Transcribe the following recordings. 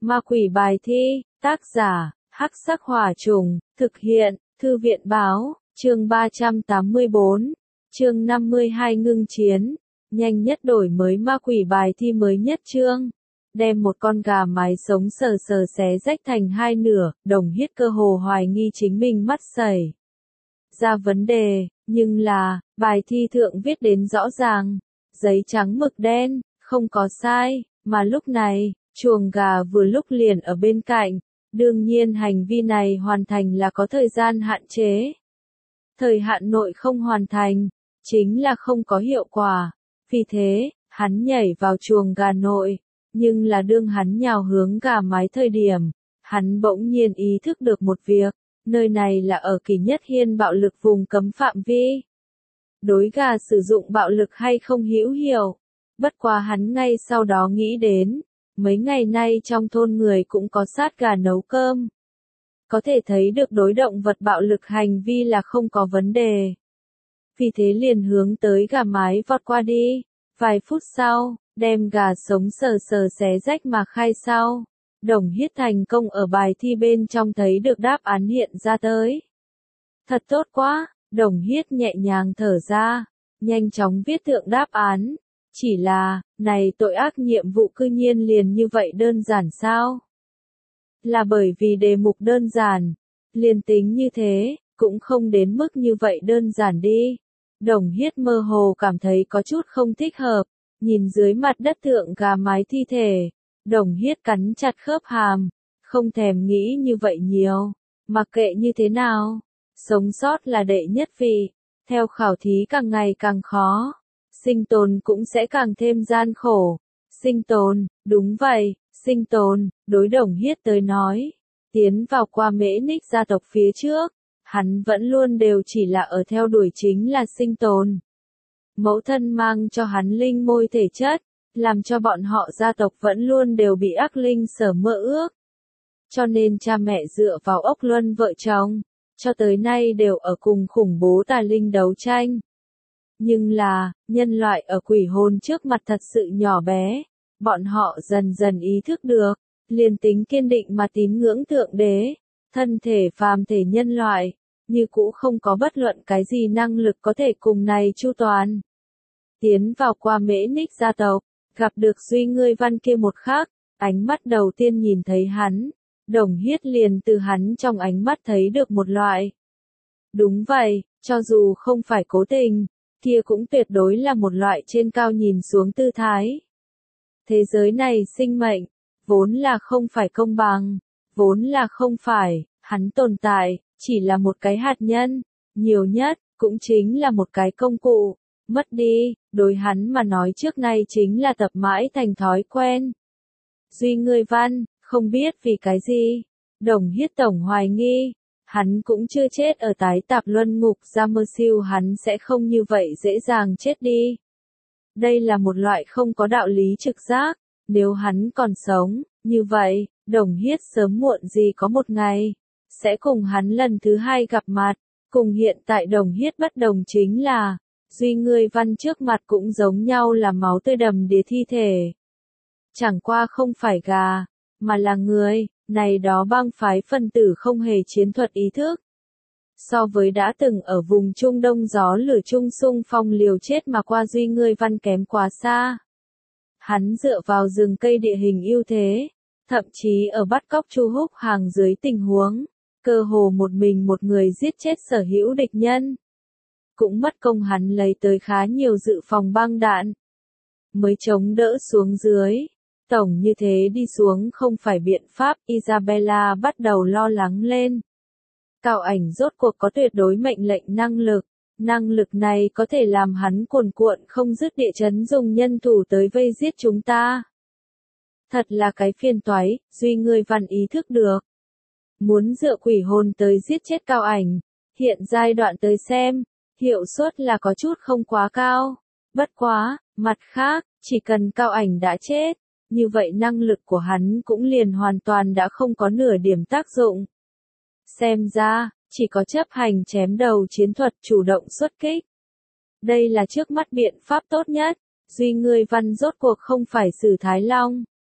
Ma quỷ bài thi, tác giả, Hắc Sắc Hỏa Trùng, thực hiện, Thư viện báo, chương 384, chương 52 ngưng chiến, nhanh nhất đổi mới ma quỷ bài thi mới nhất chương. Đem một con gà mái sống sờ sờ xé rách thành hai nửa, Đồng Hiết cơ hồ hoài nghi chính mình mắt xảy ra vấn đề, nhưng là, bài thi thượng viết đến rõ ràng, giấy trắng mực đen, không có sai, mà lúc này, chuồng gà vừa lúc liền ở bên cạnh, đương nhiên hành vi này hoàn thành là có thời gian hạn chế. Thời hạn nội không hoàn thành, chính là không có hiệu quả, vì thế, hắn nhảy vào chuồng gà nội, nhưng là đương hắn nhào hướng gà mái thời điểm, hắn bỗng nhiên ý thức được một việc, nơi này là ở Kỳ Nhất Hiên bạo lực vùng cấm phạm vi. Đối gà sử dụng bạo lực hay không hữu hiệu, bất quá hắn ngay sau đó nghĩ đến, mấy ngày nay trong thôn người cũng có sát gà nấu cơm. Có thể thấy được đối động vật bạo lực hành vi là không có vấn đề. Vì thế liền hướng tới gà mái vọt qua đi, vài phút sau, đem gà sống sờ sờ xé rách mà khai sau. Đồng Hiết thành công ở bài thi bên trong thấy được đáp án hiện ra tới. Thật tốt quá, Đồng Hiết nhẹ nhàng thở ra, nhanh chóng viết thượng đáp án. Chỉ là, này tội ác nhiệm vụ cư nhiên liền như vậy đơn giản sao? Là bởi vì đề mục đơn giản, liền tính như thế, cũng không đến mức như vậy đơn giản đi. Đồng Hiết mơ hồ cảm thấy có chút không thích hợp, nhìn dưới mặt đất thượng gà mái thi thể. Đồng Hiết cắn chặt khớp hàm, không thèm nghĩ như vậy nhiều, mặc kệ như thế nào, sống sót là đệ nhất vị, theo khảo thí càng ngày càng khó, sinh tồn cũng sẽ càng thêm gian khổ. Sinh tồn, đúng vậy, sinh tồn, đối Đồng Hiết tới nói, tiến vào qua Mễ Ních gia tộc phía trước, hắn vẫn luôn đều chỉ là ở theo đuổi chính là sinh tồn. Mẫu thân mang cho hắn linh môi thể chất, làm cho bọn họ gia tộc vẫn luôn đều bị ác linh sở mơ ước. Cho nên cha mẹ dựa vào ốc luân vợ chồng, cho tới nay đều ở cùng khủng bố tà linh đấu tranh. Nhưng là, nhân loại ở quỷ hồn trước mặt thật sự nhỏ bé, bọn họ dần dần ý thức được, liền tính kiên định mà tín ngưỡng thượng đế, thân thể phàm thể nhân loại, như cũ không có bất luận cái gì năng lực có thể cùng này chu toàn. Tiến vào qua Mễ Ních gia tộc, gặp được Duy Ngươi Văn kia một khắc, ánh mắt đầu tiên nhìn thấy hắn, Đồng Hiết liền từ hắn trong ánh mắt thấy được một loại. Đúng vậy, cho dù không phải cố tình, kia cũng tuyệt đối là một loại trên cao nhìn xuống tư thái. Thế giới này sinh mệnh, vốn là không phải công bằng, vốn là không phải, hắn tồn tại, chỉ là một cái hạt nhân, nhiều nhất, cũng chính là một cái công cụ. Mất đi, đối hắn mà nói trước nay chính là tập mãi thành thói quen. Duy Ngươi Văn, không biết vì cái gì, Đồng Hiết tổng hoài nghi, hắn cũng chưa chết ở tái tạp luân ngục ra mơ siêu hắn sẽ không như vậy dễ dàng chết đi. Đây là một loại không có đạo lý trực giác, nếu hắn còn sống, như vậy, Đồng Hiết sớm muộn gì có một ngày, sẽ cùng hắn lần thứ hai gặp mặt, cùng hiện tại Đồng Hiết bất đồng chính là, Duy Ngươi Văn trước mặt cũng giống nhau là máu tươi đầm đìa thi thể. Chẳng qua không phải gà, mà là người, này đó bang phái phân tử không hề chiến thuật ý thức. So với đã từng ở vùng Trung Đông gió lửa trung xung phong liều chết mà qua Duy Ngươi Văn kém quá xa. Hắn dựa vào rừng cây địa hình ưu thế, thậm chí ở bắt cóc Chu Húc hàng dưới tình huống, cơ hồ một mình một người giết chết sở hữu địch nhân. Cũng mất công hắn lấy tới khá nhiều dự phòng băng đạn, mới chống đỡ xuống dưới. Tổng như thế đi xuống không phải biện pháp, Isabella bắt đầu lo lắng lên. Cao Ảnh rốt cuộc có tuyệt đối mệnh lệnh năng lực này có thể làm hắn cuồn cuộn không dứt địa chấn dùng nhân thủ tới vây giết chúng ta. Thật là cái phiền toái, Duy Ngươi Văn ý thức được. Muốn dựa quỷ hồn tới giết chết Cao Ảnh, hiện giai đoạn tới xem, hiệu suất là có chút không quá cao. Bất quá, mặt khác, chỉ cần Cao Ảnh đã chết, như vậy năng lực của hắn cũng liền hoàn toàn đã không có nửa điểm tác dụng. Xem ra, chỉ có chấp hành chém đầu chiến thuật chủ động xuất kích. Đây là trước mắt biện pháp tốt nhất, Duy Ngươi Văn rốt cuộc không phải Sử Thái Long,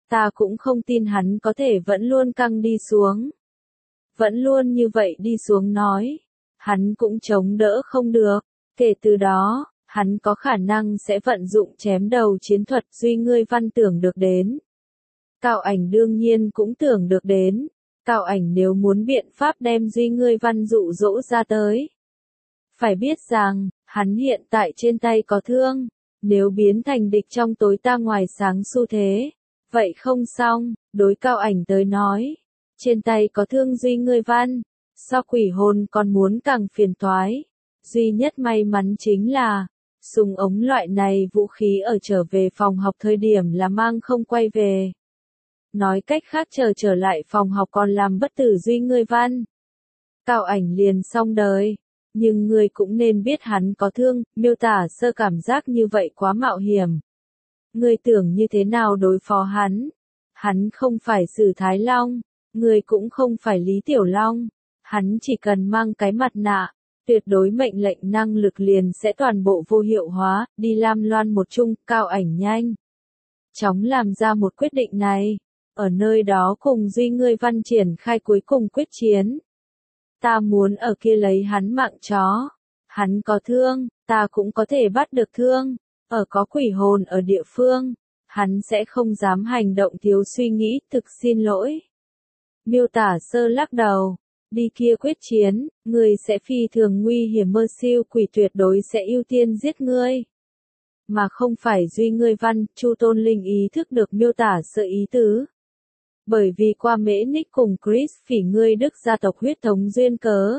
Ta cũng không tin hắn có thể vẫn luôn căng đi xuống. Vẫn luôn như vậy đi xuống nói. Hắn cũng chống đỡ không được. Kể từ đó, hắn có khả năng sẽ vận dụng chém đầu chiến thuật Duy Ngươi Văn tưởng được đến. Cao Ảnh đương nhiên cũng tưởng được đến. Cao Ảnh nếu muốn biện pháp đem Duy Ngươi Văn dụ dỗ ra tới. Phải biết rằng, hắn hiện tại trên tay có thương. Nếu biến thành địch trong tối ta ngoài sáng xu thế. Vậy không xong, đối Cao Ảnh tới nói. Trên tay có thương Duy Ngươi Văn. So quỷ hồn còn muốn càng phiền toái. Duy nhất may mắn chính là, súng ống loại này vũ khí ở trở về phòng học thời điểm là mang không quay về. Nói cách khác trở lại phòng học còn làm bất tử Duy Ngươi Văn. Cao Ảnh liền xong đời. Nhưng người cũng nên biết hắn có thương, miêu tả sơ cảm giác như vậy quá mạo hiểm. Người tưởng như thế nào đối phó hắn? Hắn không phải Sử Thái Long, người cũng không phải Lý Tiểu Long. Hắn chỉ cần mang cái mặt nạ, tuyệt đối mệnh lệnh năng lực liền sẽ toàn bộ vô hiệu hóa, đi Lam Loan một chung, Cao Ảnh nhanh chóng làm ra một quyết định này. Ở nơi đó cùng Duy Ngươi Văn triển khai cuối cùng quyết chiến. Ta muốn ở kia lấy hắn mạng chó. Hắn có thương, ta cũng có thể bắt được thương. Ở có quỷ hồn ở địa phương, hắn sẽ không dám hành động thiếu suy nghĩ, thực xin lỗi. Miêu tả sơ lắc đầu. Đi kia quyết chiến, người sẽ phi thường nguy hiểm, mơ siêu quỷ tuyệt đối sẽ ưu tiên giết ngươi. Mà không phải Duy Ngươi Văn, Chu Tôn Linh ý thức được miêu tả sơ ý tứ. Bởi vì qua Mễ Ních cùng Chris Phỉ ngươi Đức gia tộc huyết thống duyên cớ.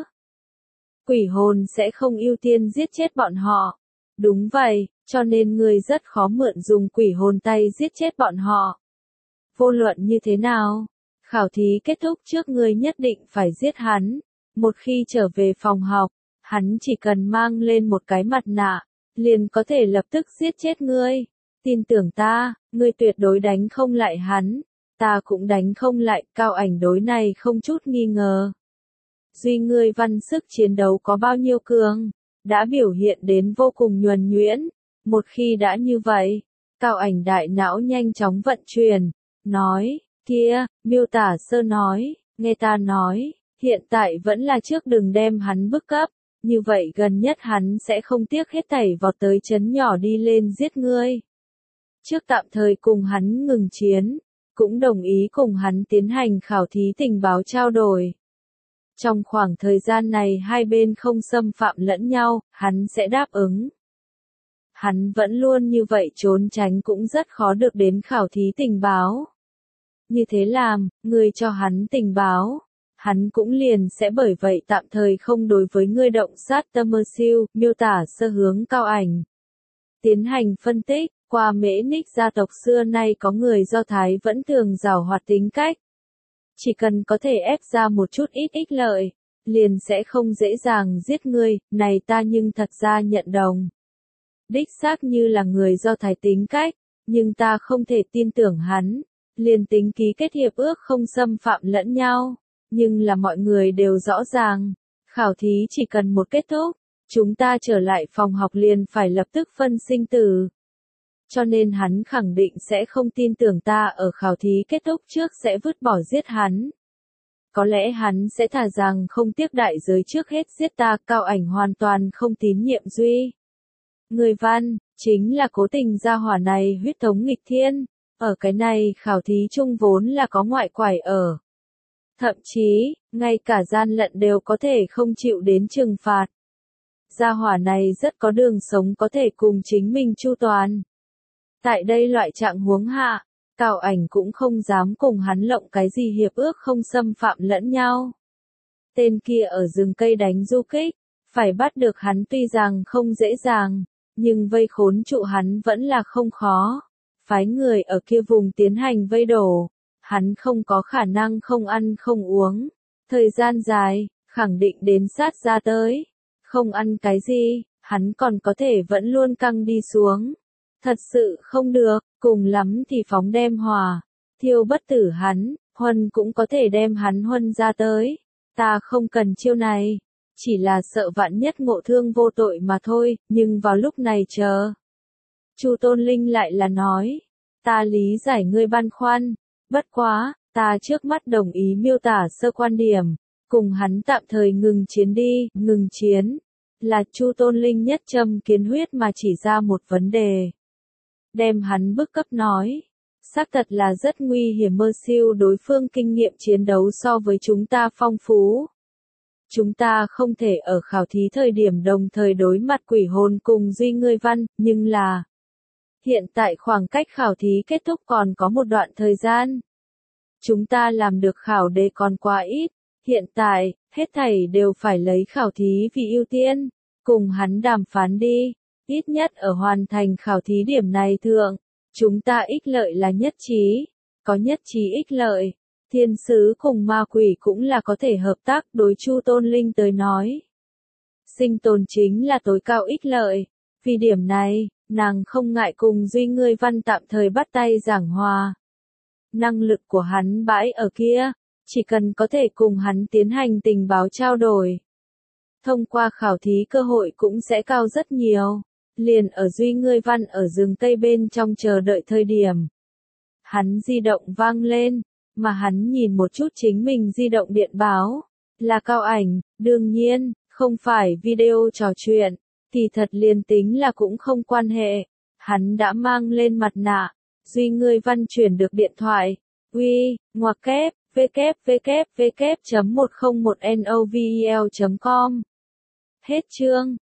Quỷ hồn sẽ không ưu tiên giết chết bọn họ. Đúng vậy, cho nên ngươi rất khó mượn dùng quỷ hồn tay giết chết bọn họ. Vô luận như thế nào? Khảo thí kết thúc trước ngươi nhất định phải giết hắn. Một khi trở về phòng học, hắn chỉ cần mang lên một cái mặt nạ, liền có thể lập tức giết chết ngươi. Tin tưởng ta, ngươi tuyệt đối đánh không lại hắn. Ta cũng đánh không lại, Cao Ảnh đối này không chút nghi ngờ. Duy Ngươi Văn sức chiến đấu có bao nhiêu cường, đã biểu hiện đến vô cùng nhuần nhuyễn. Một khi đã như vậy, Cao Ảnh đại não nhanh chóng vận chuyển, nói, kia, miêu tả sơ nói, nghe ta nói, hiện tại vẫn là trước đừng đem hắn bức cấp, như vậy gần nhất hắn sẽ không tiếc hết thảy vọt tới trấn nhỏ đi lên giết ngươi. Trước tạm thời cùng hắn ngừng chiến, cũng đồng ý cùng hắn tiến hành khảo thí tình báo trao đổi. Trong khoảng thời gian này hai bên không xâm phạm lẫn nhau, hắn sẽ đáp ứng. Hắn vẫn luôn như vậy trốn tránh cũng rất khó được đến khảo thí tình báo. Như thế làm, ngươi cho hắn tình báo, hắn cũng liền sẽ bởi vậy tạm thời không đối với ngươi động sát tâm mơ siêu, miêu tả sơ hướng Cao Ảnh. Tiến hành phân tích, qua Mễ Ních gia tộc xưa nay có người Do Thái vẫn thường giàu hoạt tính cách. Chỉ cần có thể ép ra một chút ít ích lợi, liền sẽ không dễ dàng giết ngươi, này ta nhưng thật ra nhận đồng. Đích xác như là người Do Thái tính cách, nhưng ta không thể tin tưởng hắn, liền tính ký kết hiệp ước không xâm phạm lẫn nhau, nhưng là mọi người đều rõ ràng, khảo thí chỉ cần một kết thúc, chúng ta trở lại phòng học liền phải lập tức phân sinh tử. Cho nên hắn khẳng định sẽ không tin tưởng ta ở khảo thí kết thúc trước sẽ vứt bỏ giết hắn. Có lẽ hắn sẽ thà rằng không tiếc đại giới trước hết giết ta. Cao Ảnh hoàn toàn không tín nhiệm Duy Ngươi Văn, chính là cố tình gia hỏa này huyết thống nghịch thiên, ở cái này khảo thí chung vốn là có ngoại quải ở. Thậm chí, ngay cả gian lận đều có thể không chịu đến trừng phạt. Gia hỏa này rất có đường sống có thể cùng chính mình chu toàn. Tại đây loại trạng huống hạ, Cao Ảnh cũng không dám cùng hắn lộng cái gì hiệp ước không xâm phạm lẫn nhau. Tên kia ở rừng cây đánh du kích, phải bắt được hắn tuy rằng không dễ dàng, nhưng vây khốn trụ hắn vẫn là không khó. Phái người ở kia vùng tiến hành vây đổ, hắn không có khả năng không ăn không uống. Thời gian dài, khẳng định đến sát ra tới. Không ăn cái gì, hắn còn có thể vẫn luôn căng đi xuống. Thật sự không được, cùng lắm thì phóng đem hỏa, thiêu bất tử hắn, huân cũng có thể đem hắn huân ra tới. Ta không cần chiêu này, chỉ là sợ vạn nhất ngộ thương vô tội mà thôi, nhưng vào lúc này chờ. Chu Tôn Linh lại là nói, Ta lý giải ngươi băn khoăn, bất quá, ta trước mắt đồng ý miêu tả sơ quan điểm, cùng hắn tạm thời ngừng chiến đi, ngừng chiến, là Chu Tôn Linh nhất châm kiến huyết mà chỉ ra một vấn đề. Đem hắn bức cấp nói, xác thật là rất nguy hiểm, mơ siêu đối phương kinh nghiệm chiến đấu so với chúng ta phong phú. Chúng ta không thể ở khảo thí thời điểm đồng thời đối mặt quỷ hồn cùng Duy Ngươi Văn, nhưng là hiện tại khoảng cách khảo thí kết thúc còn có một đoạn thời gian. Chúng ta làm được khảo đề còn quá ít, hiện tại, hết thảy đều phải lấy khảo thí vì ưu tiên, cùng hắn đàm phán đi, ít nhất ở hoàn thành khảo thí điểm này thượng, chúng ta ích lợi là nhất trí, có nhất trí ích lợi. Thiên sứ cùng ma quỷ cũng là có thể hợp tác, đối Chu Tôn Linh tới nói. Sinh tồn chính là tối cao ích lợi, vì điểm này, nàng không ngại cùng Duy Ngươi Văn tạm thời bắt tay giảng hòa. Năng lực của hắn bãi ở kia, chỉ cần có thể cùng hắn tiến hành tình báo trao đổi. Thông qua khảo thí cơ hội cũng sẽ cao rất nhiều, liền ở Duy Ngươi Văn ở rừng Tây bên trong chờ đợi thời điểm. Hắn di động vang lên. Mà hắn nhìn một chút chính mình di động điện báo, là cao ảnh, đương nhiên, không phải video trò chuyện, thì thật liền tính là cũng không quan hệ. Hắn đã mang lên mặt nạ, Duy Ngươi Văn chuyển được điện thoại, uy, ngoặc kép, www.101novel.com. Hết chương.